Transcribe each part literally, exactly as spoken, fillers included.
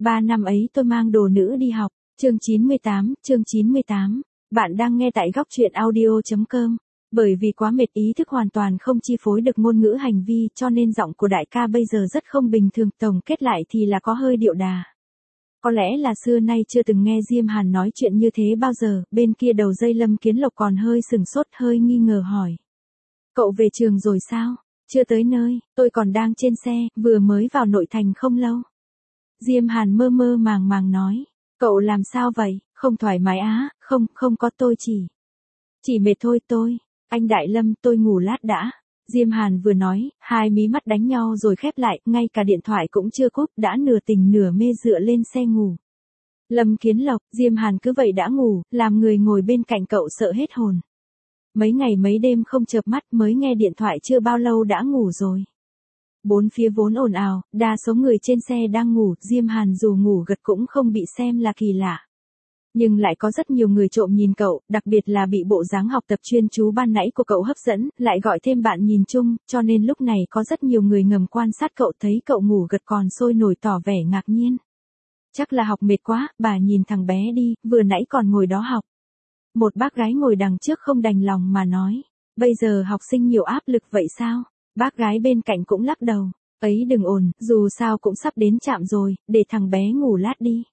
Ba năm ấy tôi mang đồ nữ đi học. Chương chín mươi tám, chương chín mươi tám. Bạn đang nghe tại góc truyện audio chấm com. Bởi vì quá mệt ý thức hoàn toàn không chi phối được ngôn ngữ hành vi cho nên giọng của đại ca bây giờ rất không bình thường, tổng kết lại thì là có hơi điệu đà. Có lẽ là xưa nay chưa từng nghe Diêm Hàn nói chuyện như thế bao giờ, bên kia đầu dây Lâm Kiến Lộc còn hơi sừng sốt, hơi nghi ngờ hỏi. Cậu về trường rồi sao? Chưa tới nơi, tôi còn đang trên xe, vừa mới vào nội thành không lâu. Diêm Hàn mơ mơ màng màng nói. Cậu làm sao vậy, không thoải mái á? Không, không có, tôi chỉ. Chỉ mệt thôi tôi. Anh Đại Lâm, tôi ngủ lát đã. Diêm Hàn vừa nói, hai mí mắt đánh nhau rồi khép lại, ngay cả điện thoại cũng chưa cúp, đã nửa tỉnh nửa mê dựa lên xe ngủ. Lâm Kiến Lộc, Diêm Hàn cứ vậy đã ngủ, làm người ngồi bên cạnh cậu sợ hết hồn. Mấy ngày mấy đêm không chợp mắt, mới nghe điện thoại chưa bao lâu đã ngủ rồi. Bốn phía vốn ồn ào, đa số người trên xe đang ngủ, Diêm Hàn dù ngủ gật cũng không bị xem là kỳ lạ. Nhưng lại có rất nhiều người trộm nhìn cậu, đặc biệt là bị bộ dáng học tập chuyên chú ban nãy của cậu hấp dẫn, lại gọi thêm bạn nhìn chung, cho nên lúc này có rất nhiều người ngầm quan sát cậu, thấy cậu ngủ gật còn sôi nổi tỏ vẻ ngạc nhiên. Chắc là học mệt quá, bà nhìn thằng bé đi, vừa nãy còn ngồi đó học. Một bác gái ngồi đằng trước không đành lòng mà nói, bây giờ học sinh nhiều áp lực vậy sao? Bác gái bên cạnh cũng lắc đầu, ấy đừng ồn, dù sao cũng sắp đến trạm rồi, để thằng bé ngủ lát đi.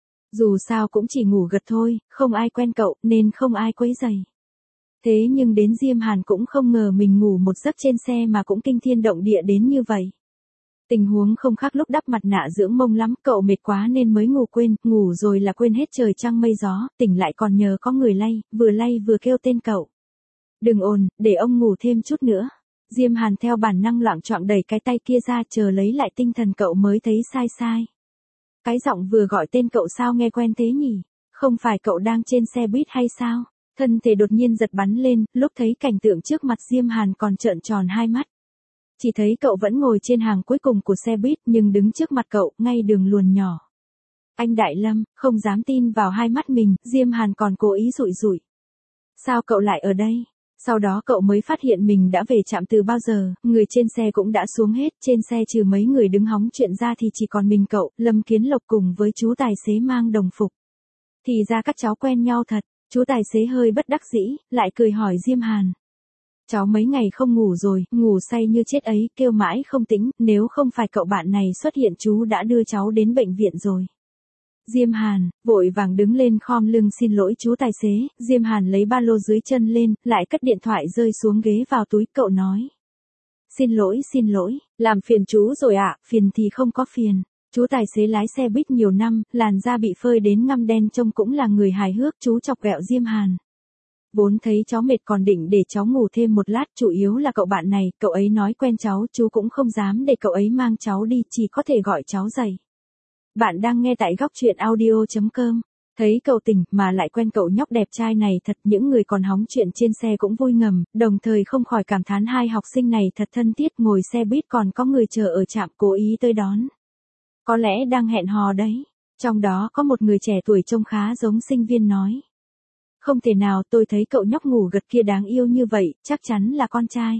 Dù sao cũng chỉ ngủ gật thôi, không ai quen cậu, nên không ai quấy rầy. Thế nhưng đến Diêm Hàn cũng không ngờ mình ngủ một giấc trên xe mà cũng kinh thiên động địa đến như vậy. Tình huống không khác lúc đắp mặt nạ dưỡng mông lắm, cậu mệt quá nên mới ngủ quên, ngủ rồi là quên hết trời trăng mây gió, tỉnh lại còn nhờ có người lay, vừa lay vừa kêu tên cậu. Đừng ồn, để ông ngủ thêm chút nữa. Diêm Hàn theo bản năng loạng choạng đẩy cái tay kia ra chờ lấy lại tinh thần, cậu mới thấy sai sai. Cái giọng vừa gọi tên cậu sao nghe quen thế nhỉ? Không phải cậu đang trên xe buýt hay sao? Thân thể đột nhiên giật bắn lên, lúc thấy cảnh tượng trước mặt Diêm Hàn còn trợn tròn hai mắt. Chỉ thấy cậu vẫn ngồi trên hàng cuối cùng của xe buýt nhưng đứng trước mặt cậu, ngay đường luồn nhỏ. Anh Đại Lâm, không dám tin vào hai mắt mình, Diêm Hàn còn cố ý dụi dụi. Sao cậu lại ở đây? Sau đó cậu mới phát hiện mình đã về trạm từ bao giờ, người trên xe cũng đã xuống hết, trên xe trừ mấy người đứng hóng chuyện ra thì chỉ còn mình cậu, Lâm Kiến Lộc cùng với chú tài xế mang đồng phục. Thì ra các cháu quen nhau thật, chú tài xế hơi bất đắc dĩ, lại cười hỏi Diêm Hàn. Cháu mấy ngày không ngủ rồi, ngủ say như chết ấy, kêu mãi không tĩnh, nếu không phải cậu bạn này xuất hiện chú đã đưa cháu đến bệnh viện rồi. Diêm Hàn, vội vàng đứng lên khom lưng xin lỗi chú tài xế, Diêm Hàn lấy ba lô dưới chân lên, lại cất điện thoại rơi xuống ghế vào túi, cậu nói. Xin lỗi xin lỗi, làm phiền chú rồi ạ, phiền thì không có phiền. Chú tài xế lái xe buýt nhiều năm, làn da bị phơi đến ngăm đen trông cũng là người hài hước, chú chọc ghẹo Diêm Hàn. Vốn thấy cháu mệt còn định để cháu ngủ thêm một lát, chủ yếu là cậu bạn này, cậu ấy nói quen cháu, chú cũng không dám để cậu ấy mang cháu đi, chỉ có thể gọi cháu dậy. Bạn đang nghe tại góc truyện audio chấm com. Thấy cậu tỉnh mà lại quen cậu nhóc đẹp trai này thật, những người còn hóng chuyện trên xe cũng vui ngầm, đồng thời không khỏi cảm thán hai học sinh này thật thân thiết, ngồi xe buýt còn có người chờ ở trạm cố ý tới đón. Có lẽ đang hẹn hò đấy. Trong đó có một người trẻ tuổi trông khá giống sinh viên nói. Không thể nào, tôi thấy cậu nhóc ngủ gật kia đáng yêu như vậy, chắc chắn là con trai.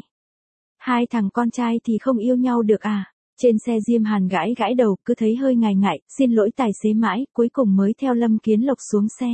Hai thằng con trai thì không yêu nhau được à? Trên xe Diêm Hàn gãi gãi đầu, cứ thấy hơi ngại ngại, xin lỗi tài xế mãi, cuối cùng mới theo Lâm Kiến Lộc xuống xe.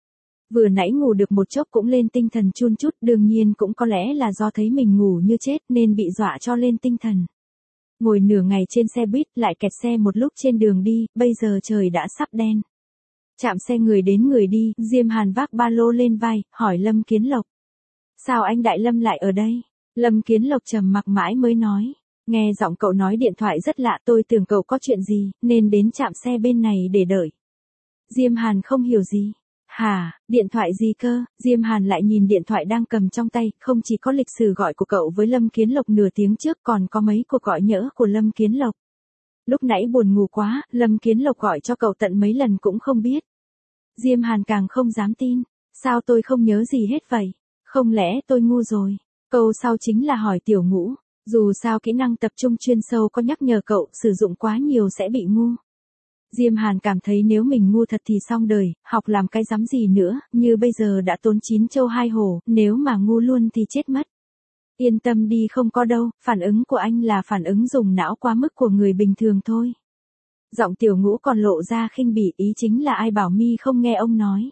Vừa nãy ngủ được một chốc cũng lên tinh thần chun chút, đương nhiên cũng có lẽ là do thấy mình ngủ như chết nên bị dọa cho lên tinh thần. Ngồi nửa ngày trên xe buýt lại kẹt xe một lúc trên đường đi, bây giờ trời đã sắp đen. Chạm xe người đến người đi, Diêm Hàn vác ba lô lên vai, hỏi Lâm Kiến Lộc. Sao anh Đại Lâm lại ở đây? Lâm Kiến Lộc trầm mặc mãi mới nói. Nghe giọng cậu nói điện thoại rất lạ, tôi tưởng cậu có chuyện gì, nên đến trạm xe bên này để đợi. Diêm Hàn không hiểu gì. Hả, điện thoại gì cơ? Diêm Hàn lại nhìn điện thoại đang cầm trong tay, không chỉ có lịch sử gọi của cậu với Lâm Kiến Lộc nửa tiếng trước còn có mấy cuộc gọi nhỡ của Lâm Kiến Lộc. Lúc nãy buồn ngủ quá, Lâm Kiến Lộc gọi cho cậu tận mấy lần cũng không biết. Diêm Hàn càng không dám tin. Sao tôi không nhớ gì hết vậy? Không lẽ tôi ngu rồi? Câu sau chính là hỏi Tiểu Ngũ. Dù sao kỹ năng tập trung chuyên sâu có nhắc nhở cậu sử dụng quá nhiều sẽ bị ngu. Diêm Hàn cảm thấy nếu mình ngu thật thì xong đời, học làm cái dám gì nữa, như bây giờ đã tốn chín châu hai hổ, nếu mà ngu luôn thì chết mất. Yên tâm đi, không có đâu, phản ứng của anh là phản ứng dùng não quá mức của người bình thường thôi. Giọng Tiểu Ngũ còn lộ ra khinh bỉ, ý chính là ai bảo mi không nghe ông nói.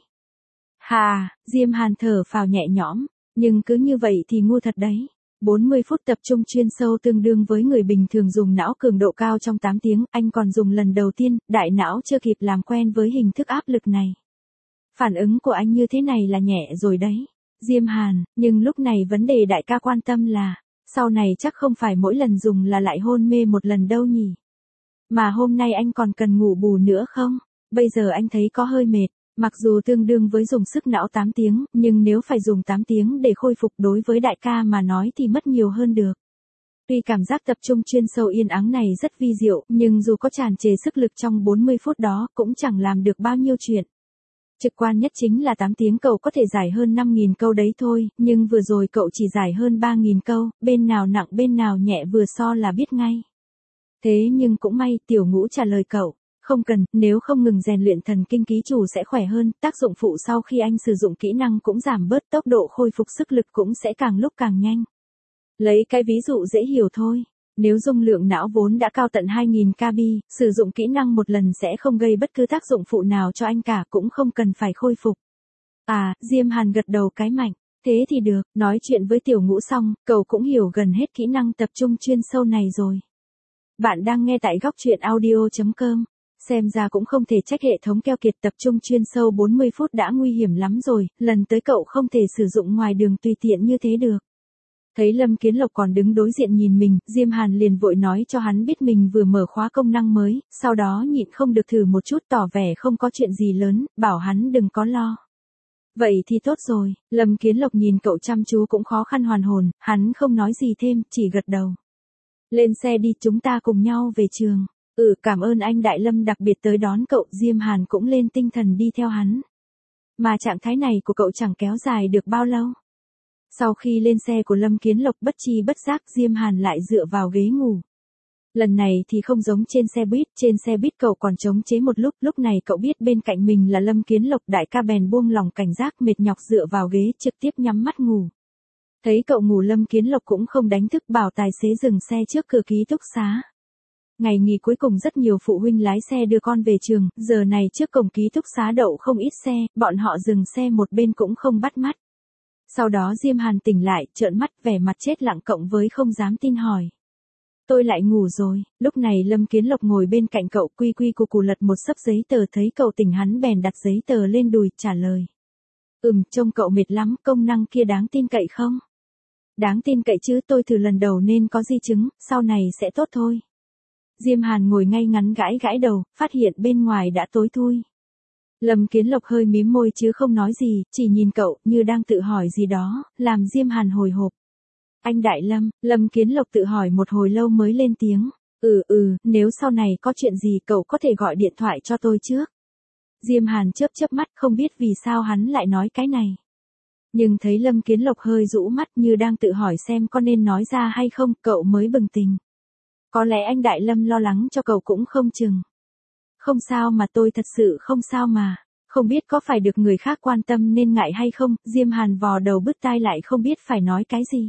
Hà, Diêm Hàn thở phào nhẹ nhõm, nhưng cứ như vậy thì ngu thật đấy. bốn mươi phút tập trung chuyên sâu tương đương với người bình thường dùng não cường độ cao trong tám tiếng, anh còn dùng lần đầu tiên, đại não chưa kịp làm quen với hình thức áp lực này. Phản ứng của anh như thế này là nhẹ rồi đấy. Diêm Hàn, nhưng lúc này vấn đề đại ca quan tâm là, sau này chắc không phải mỗi lần dùng là lại hôn mê một lần đâu nhỉ. Mà hôm nay anh còn cần ngủ bù nữa không? Bây giờ anh thấy có hơi mệt, mặc dù tương đương với dùng sức não tám tiếng, nhưng nếu phải dùng tám tiếng để khôi phục đối với đại ca mà nói thì mất nhiều hơn được. Tuy cảm giác tập trung chuyên sâu yên ắng này rất vi diệu, nhưng dù có tràn trề sức lực trong bốn mươi phút đó cũng chẳng làm được bao nhiêu chuyện. Trực quan nhất chính là tám tiếng cậu có thể giải hơn năm nghìn câu đấy thôi, nhưng vừa rồi cậu chỉ giải hơn ba nghìn câu, bên nào nặng bên nào nhẹ vừa so là biết ngay. Thế nhưng cũng may, Tiểu Ngũ trả lời cậu, không cần, nếu không ngừng rèn luyện thần kinh ký chủ sẽ khỏe hơn, tác dụng phụ sau khi anh sử dụng kỹ năng cũng giảm bớt, tốc độ khôi phục sức lực cũng sẽ càng lúc càng nhanh. Lấy cái ví dụ dễ hiểu thôi. Nếu dung lượng não vốn đã cao tận hai nghìn ki bi, sử dụng kỹ năng một lần sẽ không gây bất cứ tác dụng phụ nào cho anh cả, cũng không cần phải khôi phục. À, Diêm Hàn gật đầu cái mạnh. Thế thì được, nói chuyện với Tiểu Ngũ xong, cậu cũng hiểu gần hết kỹ năng tập trung chuyên sâu này rồi. Bạn đang nghe tại góc truyện audio chấm com. Xem ra cũng không thể trách hệ thống keo kiệt, tập trung chuyên sâu bốn mươi phút đã nguy hiểm lắm rồi, lần tới cậu không thể sử dụng ngoài đường tùy tiện như thế được. Thấy Lâm Kiến Lộc còn đứng đối diện nhìn mình, Diêm Hàn liền vội nói cho hắn biết mình vừa mở khóa công năng mới, sau đó nhịn không được thử một chút tỏ vẻ không có chuyện gì lớn, bảo hắn đừng có lo. Vậy thì tốt rồi, Lâm Kiến Lộc nhìn cậu chăm chú cũng khó khăn hoàn hồn, hắn không nói gì thêm, chỉ gật đầu. Lên xe đi, chúng ta cùng nhau về trường. Ừ, cảm ơn anh Đại Lâm đặc biệt tới đón cậu. Diêm Hàn cũng lên tinh thần đi theo hắn. Mà trạng thái này của cậu chẳng kéo dài được bao lâu. Sau khi lên xe của Lâm Kiến Lộc, bất chi bất giác Diêm Hàn lại dựa vào ghế ngủ. Lần này thì không giống trên xe buýt, trên xe buýt cậu còn chống chế một lúc, lúc này cậu biết bên cạnh mình là Lâm Kiến Lộc, đại ca bèn buông lòng cảnh giác, mệt nhọc dựa vào ghế trực tiếp nhắm mắt ngủ. Thấy cậu ngủ, Lâm Kiến Lộc cũng không đánh thức, bảo tài xế dừng xe trước cửa ký túc xá. Ngày nghỉ cuối cùng rất nhiều phụ huynh lái xe đưa con về trường, giờ này trước cổng ký túc xá đậu không ít xe, bọn họ dừng xe một bên cũng không bắt mắt. Sau đó Diêm Hàn tỉnh lại, trợn mắt, vẻ mặt chết lặng cộng với không dám tin hỏi. Tôi lại ngủ rồi. Lúc này Lâm Kiến Lộc ngồi bên cạnh cậu, quy quy củ củ lật một xấp giấy tờ, thấy cậu tỉnh hắn bèn đặt giấy tờ lên đùi, trả lời. Ừm, trông cậu mệt lắm, công năng kia đáng tin cậy không? Đáng tin cậy chứ, tôi thử lần đầu nên có di chứng, sau này sẽ tốt thôi. Diêm Hàn ngồi ngay ngắn gãi gãi đầu, phát hiện bên ngoài đã tối thui. Lâm Kiến Lộc hơi mím môi chứ không nói gì, chỉ nhìn cậu như đang tự hỏi gì đó, làm Diêm Hàn hồi hộp. Anh Đại Lâm, Lâm Kiến Lộc tự hỏi một hồi lâu mới lên tiếng. Ừ ừ, nếu sau này có chuyện gì cậu có thể gọi điện thoại cho tôi trước. Diêm Hàn chớp chớp mắt, không biết vì sao hắn lại nói cái này. Nhưng thấy Lâm Kiến Lộc hơi rũ mắt như đang tự hỏi xem có nên nói ra hay không, cậu mới bừng tỉnh. Có lẽ anh Đại Lâm lo lắng cho cậu cũng không chừng. Không sao mà, tôi thật sự không sao mà. Không biết có phải được người khác quan tâm nên ngại hay không, Diêm Hàn vò đầu bứt tai lại không biết phải nói cái gì.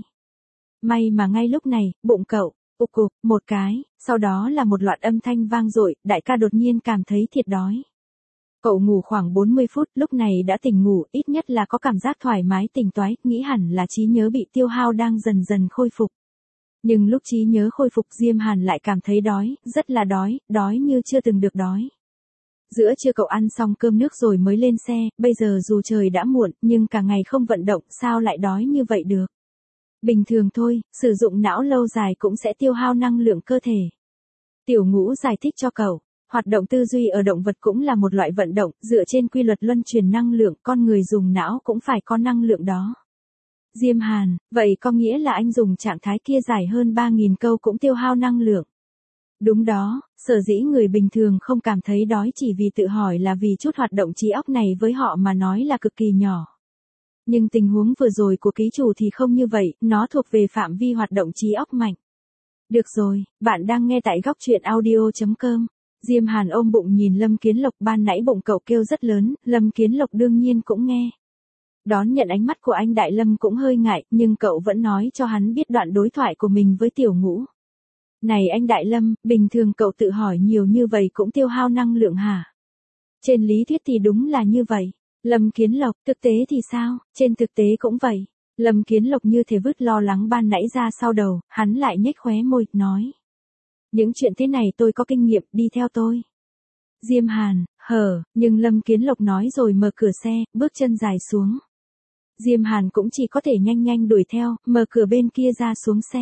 May mà ngay lúc này, bụng cậu, ục cục, một cái, sau đó là một loạt âm thanh vang dội, đại ca đột nhiên cảm thấy thiệt đói. Cậu ngủ khoảng bốn mươi phút, lúc này đã tỉnh ngủ, ít nhất là có cảm giác thoải mái tỉnh toái, nghĩ hẳn là trí nhớ bị tiêu hao đang dần dần khôi phục. Nhưng lúc trí nhớ khôi phục, Diêm Hàn lại cảm thấy đói, rất là đói, đói như chưa từng được đói. Giữa trưa cậu ăn xong cơm nước rồi mới lên xe, bây giờ dù trời đã muộn, nhưng cả ngày không vận động, sao lại đói như vậy được? Bình thường thôi, sử dụng não lâu dài cũng sẽ tiêu hao năng lượng cơ thể. Tiểu Ngũ giải thích cho cậu, hoạt động tư duy ở động vật cũng là một loại vận động, dựa trên quy luật luân truyền năng lượng, con người dùng não cũng phải có năng lượng đó. Diêm Hàn, vậy có nghĩa là anh dùng trạng thái kia giải hơn ba nghìn câu cũng tiêu hao năng lượng. Đúng đó, sở dĩ người bình thường không cảm thấy đói chỉ vì tự hỏi là vì chút hoạt động trí óc này với họ mà nói là cực kỳ nhỏ. Nhưng tình huống vừa rồi của ký chủ thì không như vậy, nó thuộc về phạm vi hoạt động trí óc mạnh. Được rồi, bạn đang nghe tại góc truyện audio chấm com. Diêm Hàn ôm bụng nhìn Lâm Kiến Lộc, ban nãy bụng cậu kêu rất lớn, Lâm Kiến Lộc đương nhiên cũng nghe. Đón nhận ánh mắt của anh Đại Lâm cũng hơi ngại, nhưng cậu vẫn nói cho hắn biết đoạn đối thoại của mình với Tiểu Ngũ. Này anh Đại Lâm, bình thường cậu tự hỏi nhiều như vậy cũng tiêu hao năng lượng hả? Trên lý thuyết thì đúng là như vậy. Lâm Kiến Lộc, thực tế thì sao? Trên thực tế cũng vậy. Lâm Kiến Lộc như thể vứt lo lắng ban nãy ra sau đầu, hắn lại nhếch khóe môi, nói. Những chuyện thế này tôi có kinh nghiệm, đi theo tôi. Diêm Hàn, hở, nhưng Lâm Kiến Lộc nói rồi mở cửa xe, bước chân dài xuống. Diêm Hàn cũng chỉ có thể nhanh nhanh đuổi theo, mở cửa bên kia ra xuống xe.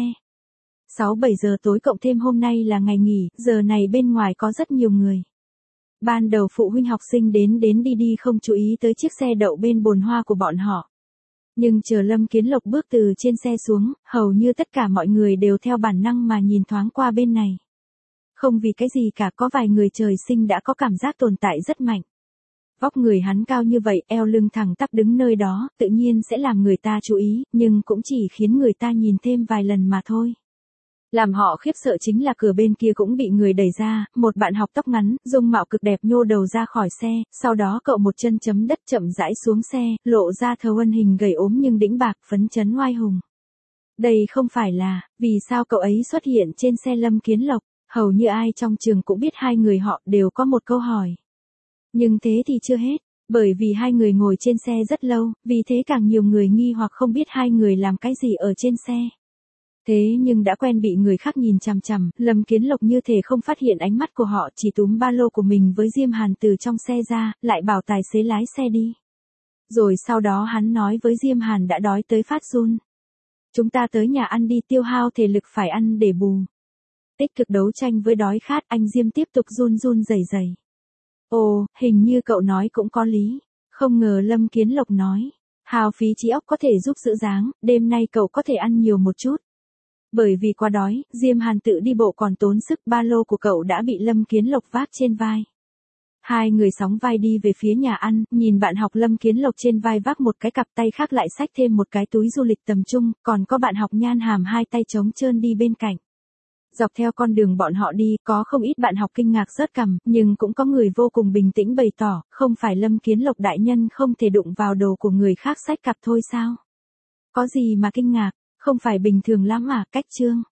sáu bảy giờ tối cộng thêm hôm nay là ngày nghỉ, giờ này bên ngoài có rất nhiều người. Ban đầu phụ huynh học sinh đến đến đi đi không chú ý tới chiếc xe đậu bên bồn hoa của bọn họ. Nhưng chờ Lâm Kiến Lộc bước từ trên xe xuống, hầu như tất cả mọi người đều theo bản năng mà nhìn thoáng qua bên này. Không vì cái gì cả, có vài người trời sinh đã có cảm giác tồn tại rất mạnh. Vóc người hắn cao như vậy, eo lưng thẳng tắp đứng nơi đó, tự nhiên sẽ làm người ta chú ý, nhưng cũng chỉ khiến người ta nhìn thêm vài lần mà thôi. Làm họ khiếp sợ chính là cửa bên kia cũng bị người đẩy ra, một bạn học tóc ngắn, dung mạo cực đẹp nhô đầu ra khỏi xe, sau đó cậu một chân chấm đất chậm rãi xuống xe, lộ ra thờ thân hình gầy ốm nhưng đĩnh bạc, phấn chấn oai hùng. Đây không phải là, vì sao cậu ấy xuất hiện trên xe Lâm Kiến Lộc, hầu như ai trong trường cũng biết hai người họ đều có một câu hỏi. Nhưng thế thì chưa hết, bởi vì hai người ngồi trên xe rất lâu, vì thế càng nhiều người nghi hoặc không biết hai người làm cái gì ở trên xe. Thế nhưng đã quen bị người khác nhìn chằm chằm, Lâm Kiến Lộc như thể không phát hiện ánh mắt của họ, chỉ túm ba lô của mình với Diêm Hàn từ trong xe ra, lại bảo tài xế lái xe đi. Rồi sau đó hắn nói với Diêm Hàn đã đói tới phát run. Chúng ta tới nhà ăn đi, tiêu hao thể lực phải ăn để bù. Tích cực đấu tranh với đói khát, anh Diêm tiếp tục run run rẩy rẩy. Ồ, hình như cậu nói cũng có lý. Không ngờ Lâm Kiến Lộc nói. Hào phí trí óc có thể giúp giữ dáng, đêm nay cậu có thể ăn nhiều một chút. Bởi vì quá đói, Diêm Hàn tự đi bộ còn tốn sức, ba lô của cậu đã bị Lâm Kiến Lộc vác trên vai. Hai người sóng vai đi về phía nhà ăn, nhìn bạn học Lâm Kiến Lộc trên vai vác một cái cặp, tay khác lại xách thêm một cái túi du lịch tầm trung, còn có bạn học Nhan Hàm hai tay trống trơn đi bên cạnh. Dọc theo con đường bọn họ đi, có không ít bạn học kinh ngạc rớt cằm, nhưng cũng có người vô cùng bình tĩnh bày tỏ, không phải Lâm Kiến Lộc đại nhân không thể đụng vào đồ của người khác xách cặp thôi sao? Có gì mà kinh ngạc, không phải bình thường lắm à, cách chương.